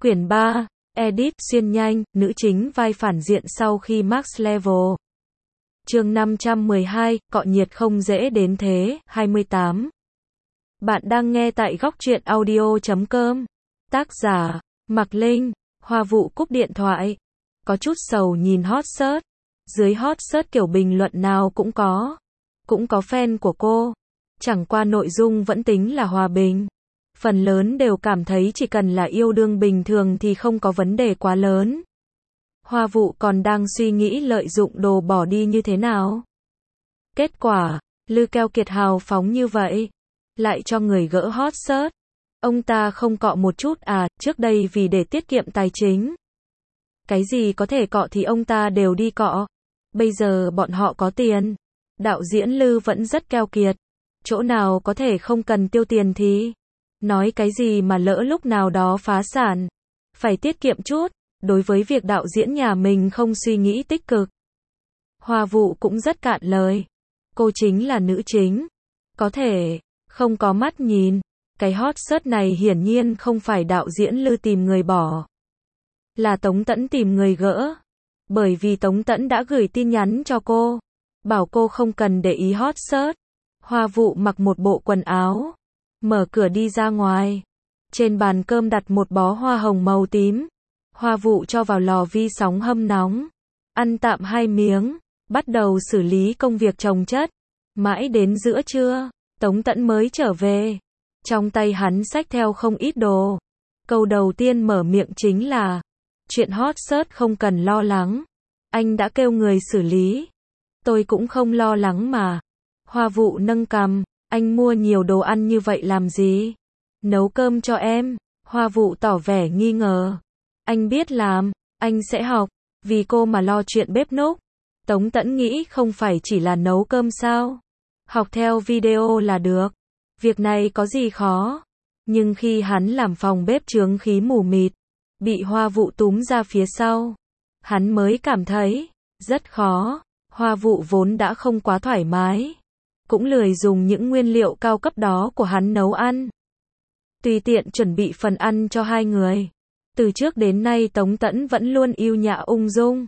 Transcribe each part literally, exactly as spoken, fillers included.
Quyển ba, Edit, xuyên nhanh, nữ chính vai phản diện sau khi Max Level. Chương năm trăm mười hai, cọ nhiệt không dễ đến thế, hai mươi tám. Bạn đang nghe tại góc truyện audio chấm com. Tác giả, Mạc Linh. Hoa Vụ cúp điện thoại. Có chút sầu nhìn hot search. Dưới hot search kiểu bình luận nào cũng có. Cũng có fan của cô. Chẳng qua nội dung vẫn tính là hòa bình. Phần lớn đều cảm thấy chỉ cần là yêu đương bình thường thì không có vấn đề quá lớn. Hoa Vụ còn đang suy nghĩ lợi dụng đồ bỏ đi như thế nào. Kết quả, Lư Keo Kiệt hào phóng như vậy, lại cho người gỡ hot search. Ông ta không cọ một chút à, trước đây vì để tiết kiệm tài chính. Cái gì có thể cọ thì ông ta đều đi cọ. Bây giờ bọn họ có tiền. Đạo diễn Lư vẫn rất keo kiệt. Chỗ nào có thể không cần tiêu tiền thì nói cái gì mà lỡ lúc nào đó phá sản. Phải tiết kiệm chút. Đối với việc đạo diễn nhà mình không suy nghĩ tích cực. Hoa Vụ cũng rất cạn lời. Cô chính là nữ chính. Có thể không có mắt nhìn. Cái hot search này hiển nhiên không phải đạo diễn Lư tìm người bỏ. Là Tống Tẫn tìm người gỡ. Bởi vì Tống Tẫn đã gửi tin nhắn cho cô. Bảo cô không cần để ý hot search. Hoa Vụ mặc một bộ quần áo. Mở cửa đi ra ngoài. Trên bàn cơm đặt một bó hoa hồng màu tím. Hoa Vụ cho vào lò vi sóng hâm nóng. Ăn tạm hai miếng. Bắt đầu xử lý công việc chồng chất. Mãi đến giữa trưa, Tống Tẫn mới trở về. Trong tay hắn xách theo không ít đồ. Câu đầu tiên mở miệng chính là chuyện hot search không cần lo lắng. Anh đã kêu người xử lý. Tôi cũng không lo lắng mà. Hoa Vụ nâng cằm. Anh mua nhiều đồ ăn như vậy làm gì? Nấu cơm cho em. Hoa Vụ tỏ vẻ nghi ngờ. Anh biết làm. Anh sẽ học. Vì cô mà lo chuyện bếp núc. Tống Tẫn nghĩ không phải chỉ là nấu cơm sao? Học theo video là được. Việc này có gì khó. Nhưng khi hắn làm phòng bếp chướng khí mù mịt, bị Hoa Vụ túm ra phía sau, hắn mới cảm thấy rất khó. Hoa Vụ vốn đã không quá thoải mái, cũng lười dùng những nguyên liệu cao cấp đó của hắn nấu ăn. Tùy tiện chuẩn bị phần ăn cho hai người. Từ trước đến nay Tống Tẫn vẫn luôn yêu nhã ung dung.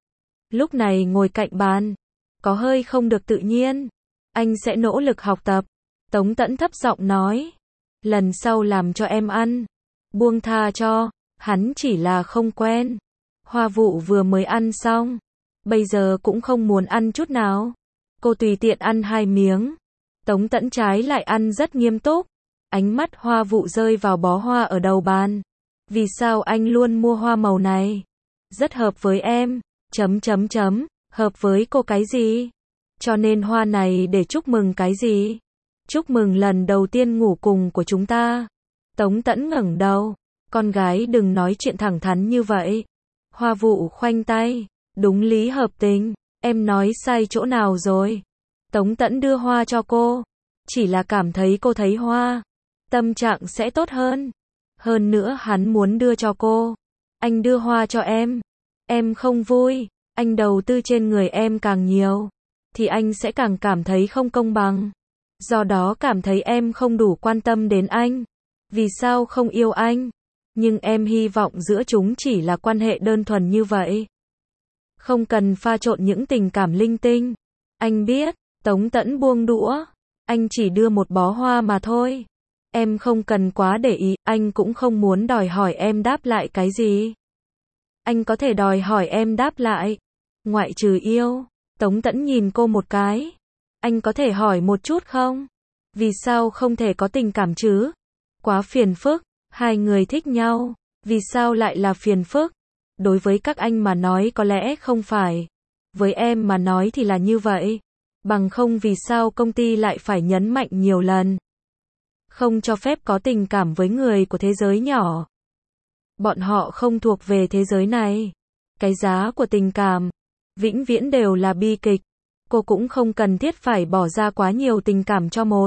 Lúc này ngồi cạnh bàn, có hơi không được tự nhiên. Anh sẽ nỗ lực học tập. Tống Tẫn thấp giọng nói. Lần sau làm cho em ăn. Buông tha cho. Hắn chỉ là không quen. Hoa Vụ vừa mới ăn xong. Bây giờ cũng không muốn ăn chút nào. Cô tùy tiện ăn hai miếng. Tống Tẫn trái lại ăn rất nghiêm túc. Ánh mắt Hoa Vụ rơi vào bó hoa ở đầu bàn. Vì sao anh luôn mua hoa màu này? Rất hợp với em. Chấm chấm chấm. Hợp với cô cái gì? Cho nên hoa này để chúc mừng cái gì? Chúc mừng lần đầu tiên ngủ cùng của chúng ta. Tống Tẫn ngẩng đầu. Con gái đừng nói chuyện thẳng thắn như vậy. Hoa Vụ khoanh tay. Đúng lý hợp tình. Em nói sai chỗ nào rồi? Tống Tẫn đưa hoa cho cô. Chỉ là cảm thấy cô thấy hoa, tâm trạng sẽ tốt hơn. Hơn nữa hắn muốn đưa cho cô. Anh đưa hoa cho em. Em không vui. Anh đầu tư trên người em càng nhiều. Thì anh sẽ càng cảm thấy không công bằng. Do đó cảm thấy em không đủ quan tâm đến anh. Vì sao không yêu anh? Nhưng em hy vọng giữa chúng chỉ là quan hệ đơn thuần như vậy. Không cần pha trộn những tình cảm linh tinh. Anh biết. Tống Tẫn buông đũa. Anh chỉ đưa một bó hoa mà thôi. Em không cần quá để ý. Anh cũng không muốn đòi hỏi em đáp lại cái gì. Anh có thể đòi hỏi em đáp lại. Ngoại trừ yêu. Tống Tẫn nhìn cô một cái. Anh có thể hỏi một chút không? Vì sao không thể có tình cảm chứ? Quá phiền phức. Hai người thích nhau. Vì sao lại là phiền phức? Đối với các anh mà nói có lẽ không phải. Với em mà nói thì là như vậy. Bằng không vì sao công ty lại phải nhấn mạnh nhiều lần. Không cho phép có tình cảm với người của thế giới nhỏ. Bọn họ không thuộc về thế giới này. Cái giá của tình cảm vĩnh viễn đều là bi kịch. Cô cũng không cần thiết phải bỏ ra quá nhiều tình cảm cho một.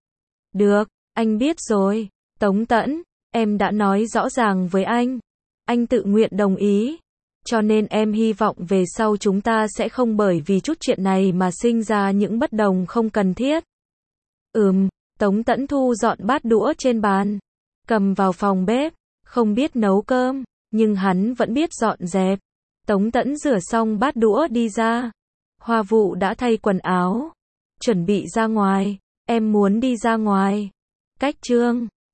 Được, anh biết rồi. Tống Tẫn, em đã nói rõ ràng với anh. Anh tự nguyện đồng ý. Cho nên em hy vọng về sau chúng ta sẽ không bởi vì chút chuyện này mà sinh ra những bất đồng không cần thiết. Ừm, Tống Tẫn thu dọn bát đũa trên bàn. Cầm vào phòng bếp. không biết nấu cơm, nhưng hắn vẫn biết dọn dẹp. Tống Tẫn rửa xong bát đũa đi ra. Hoa Vụ đã thay quần áo, chuẩn bị ra ngoài. Em muốn đi ra ngoài. Cách Trương